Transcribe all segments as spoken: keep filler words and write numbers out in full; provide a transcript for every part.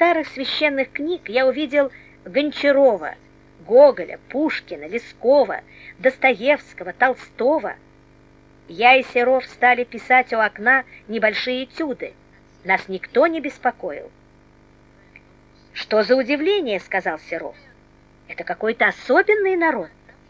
старых священных книг я увидел Гончарова, Гоголя, Пушкина, Лескова, Достоевского, Толстого. Я и Серов стали писать у окна небольшие этюды. Нас никто не беспокоил. «Что за удивление?» — сказал Серов. «Это какой-то особенный народ».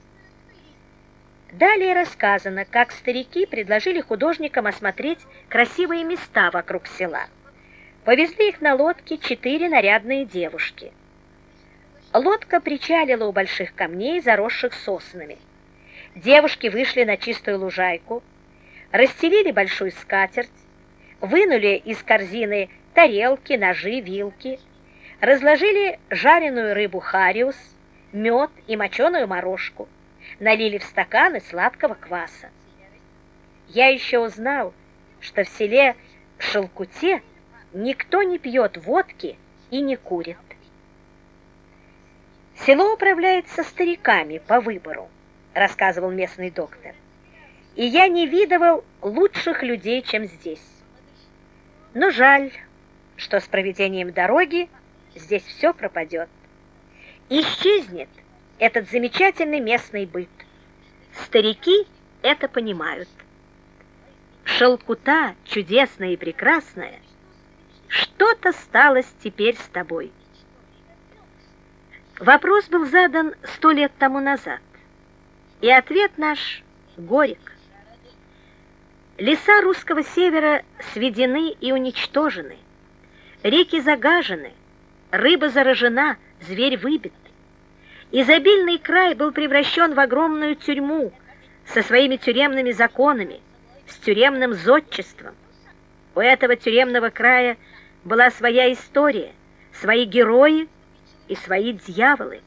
Далее рассказано, как старики предложили художникам осмотреть красивые места вокруг села. Повезли их на лодке четыре нарядные девушки. Лодка причалила у больших камней, заросших соснами. Девушки вышли на чистую лужайку, расстелили большую скатерть, вынули из корзины тарелки, ножи, вилки, разложили жареную рыбу хариус, мед и моченую морожку, налили в стаканы сладкого кваса. Я еще узнал, что в селе Шелкуте никто не пьет водки и не курит. «Село управляется стариками по выбору», — рассказывал местный доктор, «и я не видывал лучших людей, чем здесь. Но жаль, что с проведением дороги здесь все пропадет. Исчезнет этот замечательный местный быт. Старики это понимают. Шелкута чудесная и прекрасная, что-то сталось теперь с тобой». Вопрос был задан сто лет тому назад, и ответ наш горек. Леса русского севера сведены и уничтожены, реки загажены, рыба заражена, зверь выбит. Изобильный край был превращен в огромную тюрьму со своими тюремными законами, с тюремным зодчеством. У этого тюремного края была своя история, свои герои и свои дьяволы.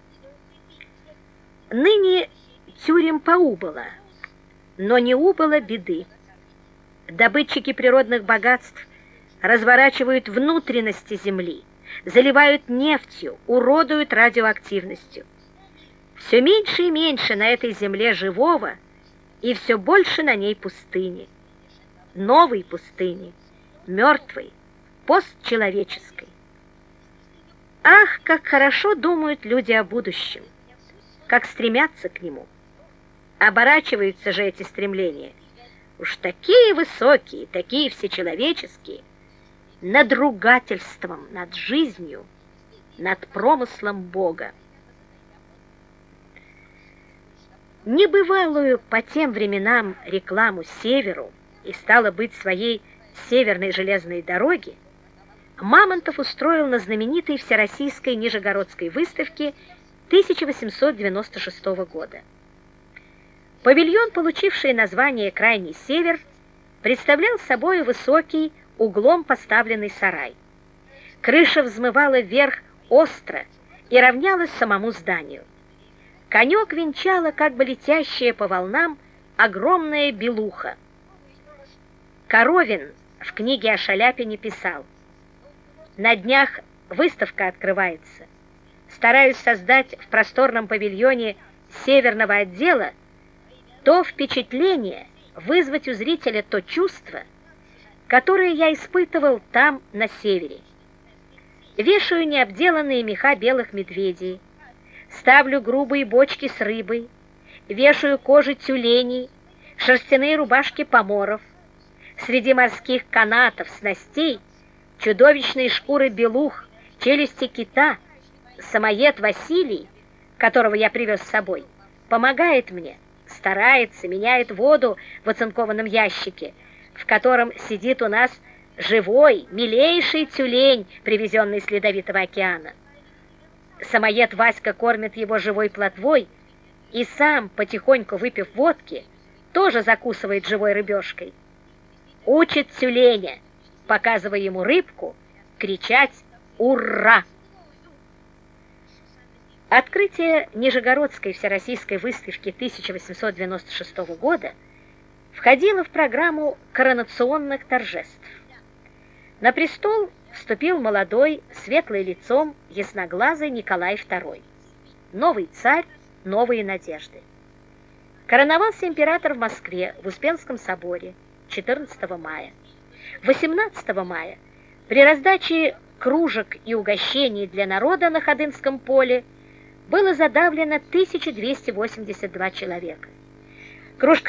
Ныне тюрем поубыло, но не убыло беды. Добытчики природных богатств разворачивают внутренности земли, заливают нефтью, уродуют радиоактивностью. Все меньше и меньше на этой земле живого, и все больше на ней пустыни. Новой пустыни, мертвой, постчеловеческой. Ах, как хорошо думают люди о будущем, как стремятся к нему. Оборачиваются же эти стремления, уж такие высокие, такие всечеловеческие, надругательством над жизнью, над промыслом Бога. Небывалую по тем временам рекламу северу и, стало быть, своей северной железной дороги Мамонтов устроил на знаменитой Всероссийской Нижегородской выставке тысяча восемьсот девяносто шестого года. Павильон, получивший название «Крайний север», представлял собой высокий, углом поставленный сарай. Крыша взмывала вверх остро и равнялась самому зданию. Конек венчала, как бы летящая по волнам, огромная белуха. Коровин в книге о Шаляпине писал: «На днях выставка открывается. Стараюсь создать в просторном павильоне северного отдела то впечатление, вызвать у зрителя то чувство, которое я испытывал там, на севере. Вешаю необделанные меха белых медведей, ставлю грубые бочки с рыбой, вешаю кожи тюленей, шерстяные рубашки поморов, среди морских канатов, снастей, чудовищные шкуры белух, челюсти кита. Самоед Василий, которого я привез с собой, помогает мне, старается, меняет воду в оцинкованном ящике, в котором сидит у нас живой, милейший тюлень, привезенный с Ледовитого океана. Самоед Васька кормит его живой плотвой и сам, потихоньку выпив водки, тоже закусывает живой рыбешкой. Учит тюленя, показывая ему рыбку, кричать «Ура!». Открытие Нижегородской всероссийской выставки тысяча восемьсот девяносто шестого года входило в программу коронационных торжеств. На престол вступил молодой, светлый лицом, ясноглазый Николай второй. Новый царь, новые надежды. Короновался император в Москве, в Успенском соборе, четырнадцатого мая. восемнадцатого мая при раздаче кружек и угощений для народа на Ходынском поле было задавлено тысяча двести восемьдесят два человека. Кружка